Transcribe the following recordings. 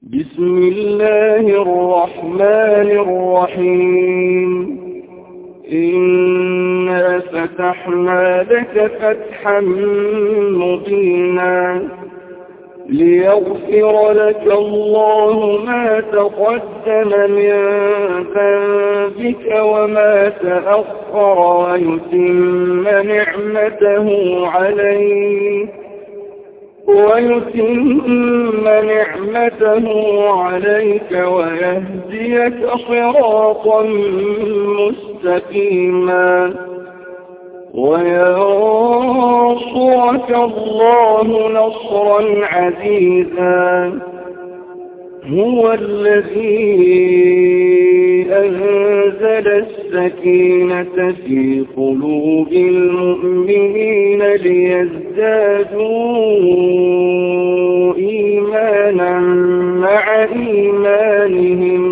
بسم الله الرحمن الرحيم. إنا فتحنا لك فتحا مبينا ليغفر لك الله ما تقدم من ذنبك وما تأخر ويتم نعمته عليك ويهديك صراطا مستقيما وينصرك الله نصرا عزيزا. هو الذي أنزل السكينة في قلوب المؤمنين ليزدادوا إيمانا مع إيمانهم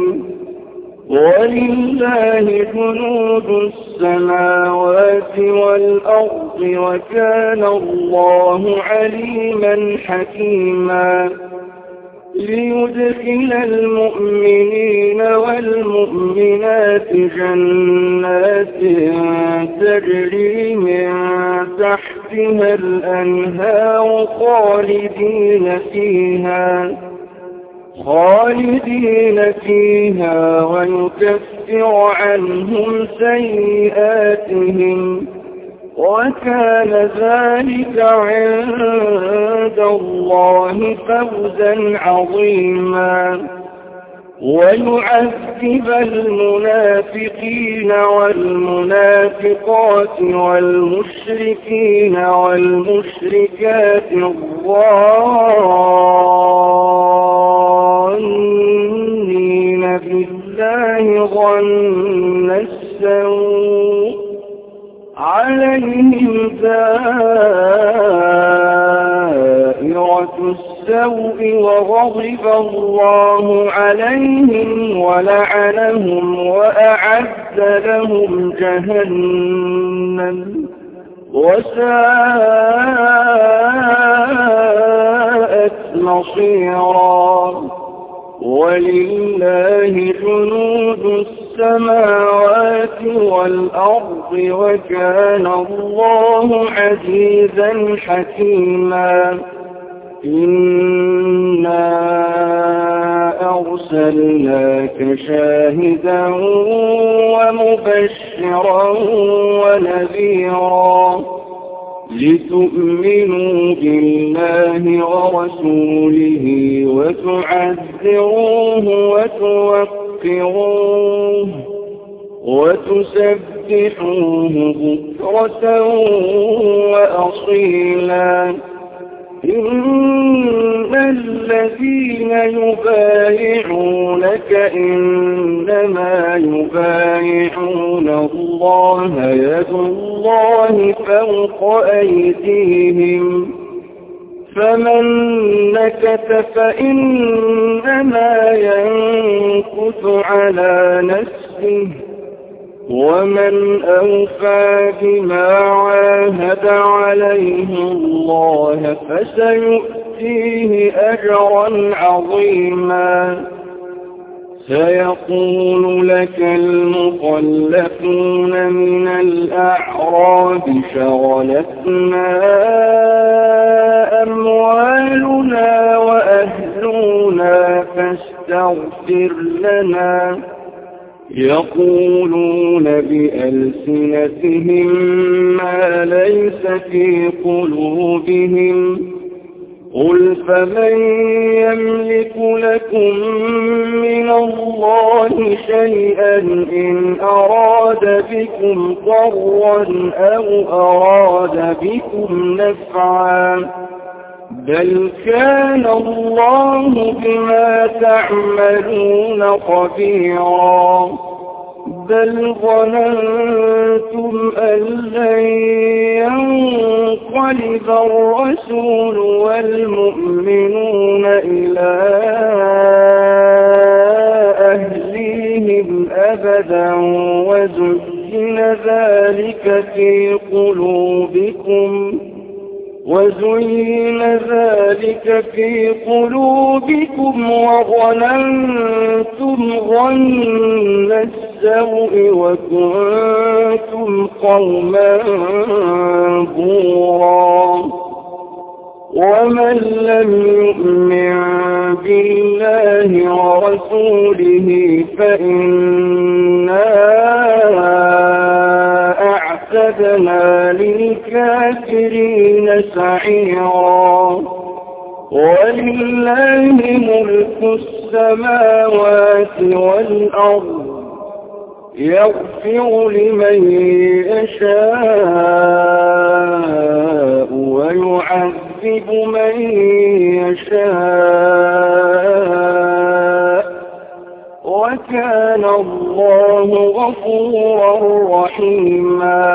ولله جنود السماوات والأرض وكان الله عليما حكيما. ليدخل المؤمنين والمؤمنات جنات تجري من تحتها الأنهار خالدين فيها ويكفر عنهم سيئاتهم وكان ذلك عند الله فوزا عظيما. ويعذب المنافقين والمنافقات والمشركين والمشركات الظانين بالله ظن السوء عليهم دائرة السوء وغضب الله عليهم ولعنهم وأعد لهم جهنم وساءت مصيرا. ولله جنود السماوات والأرض وكان الله عزيزا حكيما. إنا أرسلناك شاهدا ومبشرا ونذيرا لتؤمنوا بالله ورسوله وتعزروه وتوقروه وتسبحوه بكرة وأصيلا. إن الذين يبايعونك إنما يبايعون الله يد الله فوق أيديهم فمن نكث فإنما ينكث على نفسه ومن أوفى بما عاهد عليه الله فسيؤتيه أجرا عظيما. سيقول لك المخلفون من الأعراب شغلتنا أموالنا وأهلنا فاستغفر لنا. يقولون بألسنتهم ما ليس في قلوبهم قل فمن يملك لكم من الله شيئا إن أراد بكم ضرا أو أراد بكم نفعا بل كان الله بما تعملون خبيرا. بل ظننتم أن لن ينقلب الرسول والمؤمنون إلى أهليهم أبدا وزين ذلك في قلوبكم وزين ذلك في قلوبكم وظننتم ظن السوء وكنتم قوما بورا ومن لم يؤمن بالله ورسوله فإنا أعتدنا للكافرين سعيرا ولله ملك السماوات والأرض يغفر لمن يشاء ويعذب من يشاء وكان الله غفورا رحيما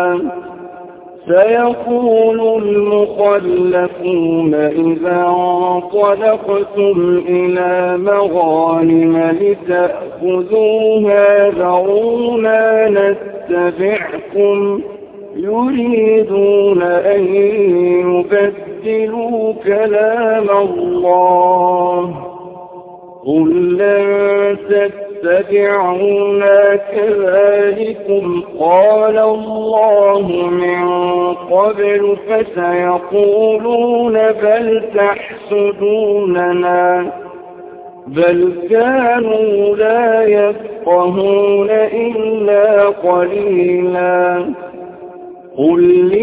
سيقول المخلفون إذا انطلقتم إلى مغانم لتأخذوها ذرونا نتبعكم يريدون أن يبدلوا كلام الله قل لن تتبعونا كذلكم قال الله من قبل فسيقولون بل تحسدوننا بل كانوا لا يفقهون إلا قليلا قل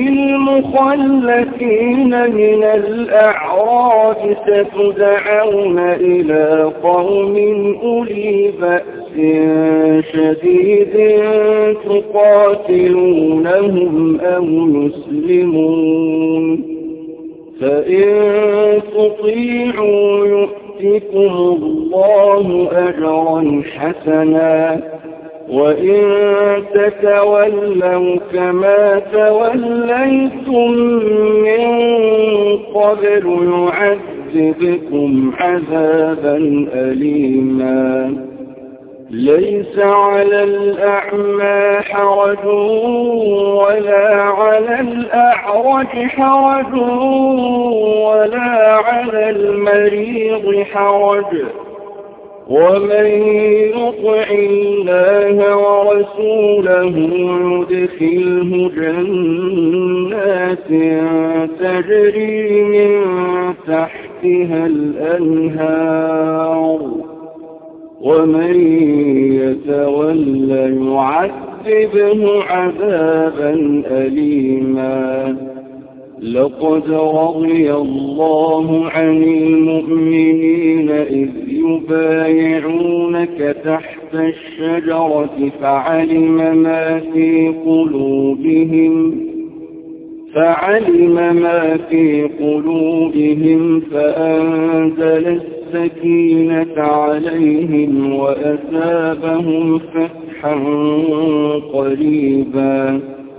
للمخلفين من الأعراب ستدعون إلى قوم أولي بأس شديد تقاتلونهم أو يسلمون فإن تطيعوا يؤتكم الله أجرا حسنا وإن تتولوا كما توليتم من قبل يعذبكم عذابا أليما ليس على الأعمى حرج ولا على الأعرج حرج ولا على المريض حرج ومن يطع الله ورسوله يدخله جنات تجري من تحتها الأنهار ومن يتولى يعذبه عذابا أليما لقد رضي الله عن المؤمنين إذ يبايعونك تحت الشجرة فعلم ما في قلوبهم فأنزل السكينة عليهم وأثابهم فتحا قريبا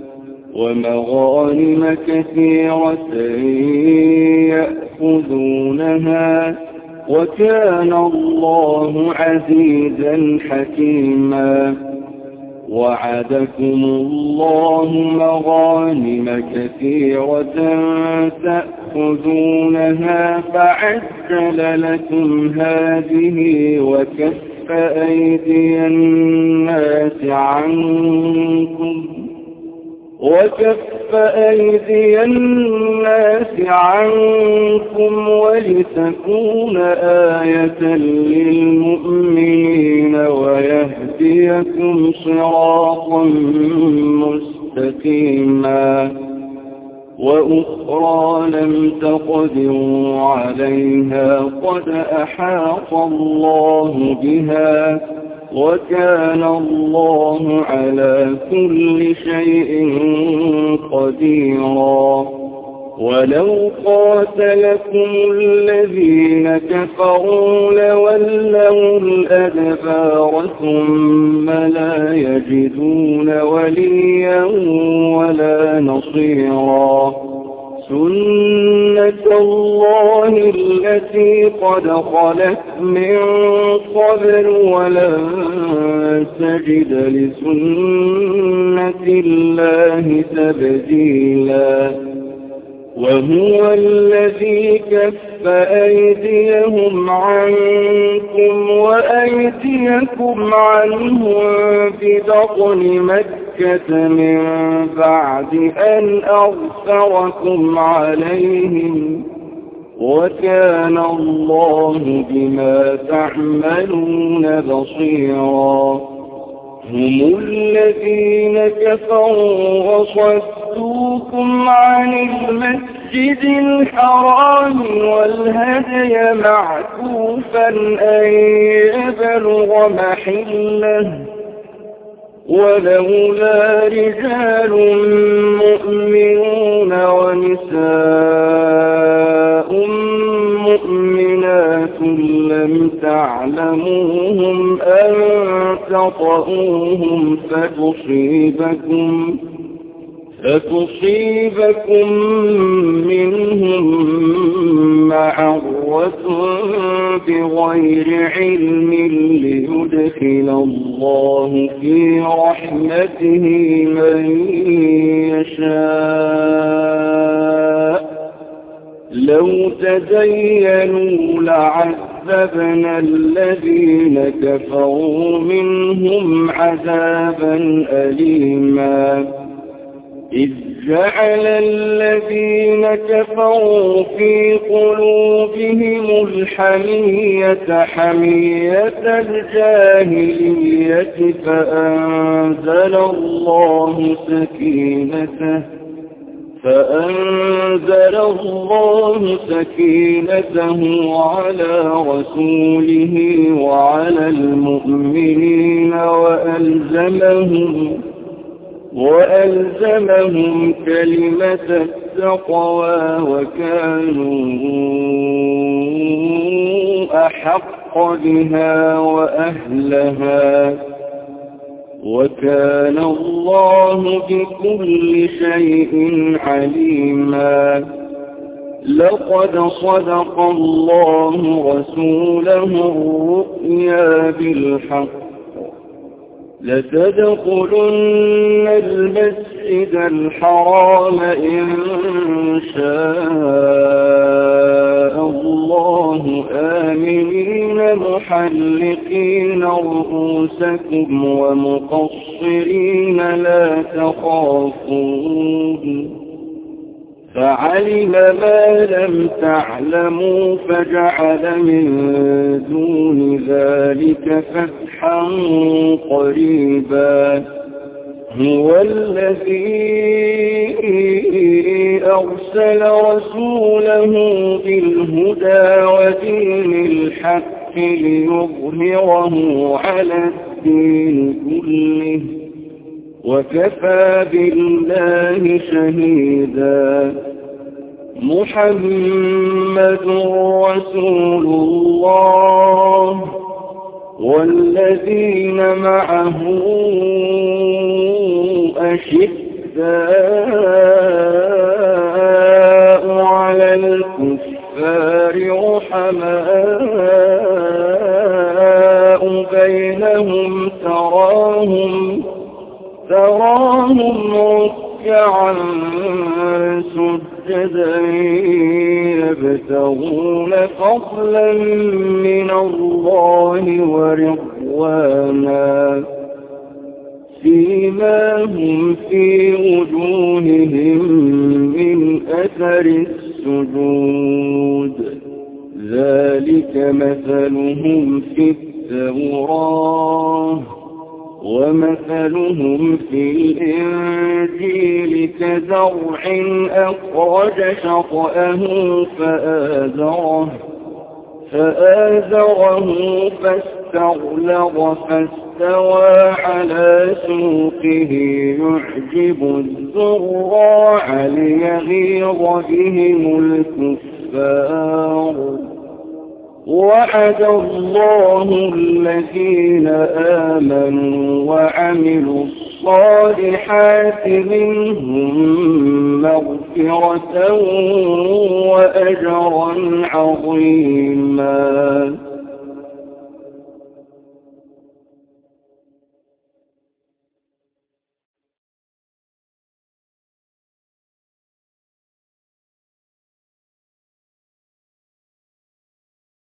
ومغانم كثيرة يأخذونها وكان الله عزيزا حكيما وعدكم الله مغانم كثيرة تأخذونها فعجل لكم هذه وكف أيدي الناس عنكم ولتكون آية للمؤمنين ويهديكم صراطا مستقيما وأخرى لم تقدروا عليها قد أحاط الله بها وكان الله على كل شيء قديرا ولو قاتلكم الذين كفروا لولوا الأدبار ثم لا يجدون وليا ولا نصيرا سنة الله التي قد خلت من قبل ولن تجد لسنة الله تبديلا وهو الذي كف أيديهم عنكم وأيديكم عنهم ببطن مكة من بعد أن أظفركم عليهم وكان الله بما تعملون بصيرا هم الذين كفروا وصدوكم عن المسجد الحرام والهدي معكوفا أن يبلغ محله ولولا رجال مؤمنون ونساء مؤمنات لم تعلموهم أن تطؤوهم فتصيبكم منهم معرة بغير علم ليدخل الله في رحمته من يشاء لو تزينوا لعذبنا الذين كفروا منهم عذابا أليما إذ جعل الذين كفروا في قلوبهم الحمية حمية الجاهلية فأنزل الله سكينته على رسوله وعلى المؤمنين وألزمهم كلمة التقوى وكانوا أحق بها وأهلها وكان الله بكل شيء عليما لقد صدق الله رسوله الرؤيا بالحق لتدخلن المسجد الحرام إن شاء الله آمنين محلقين رؤوسكم ومقصرين لا تخافون فعلم ما لم تعلموا فجعل من دون ذلك فتحا قريبا هو الذي أرسل رسوله بالهدى ودين الحق ليظهره على الدين كله وكفى بالله شهيدا محمد رسول الله والذين معه أشداء على الكفار رحماء بينهم تراهم ركعا سجدا يبتغون فضلا من الله ورضوانا سيماهم في وجوههم من أثر السجود ذلك مثلهم في التوراة ومثلهم في الإنجيل كزرع أخرج شطأه فآزره فاستغلظ فاستوى على سوقه يعجب الزراع ليغيظ بهم الكفار وعد الله الذين آمنوا وعملوا الصالحات منهم مغفرة وأجرا عظيما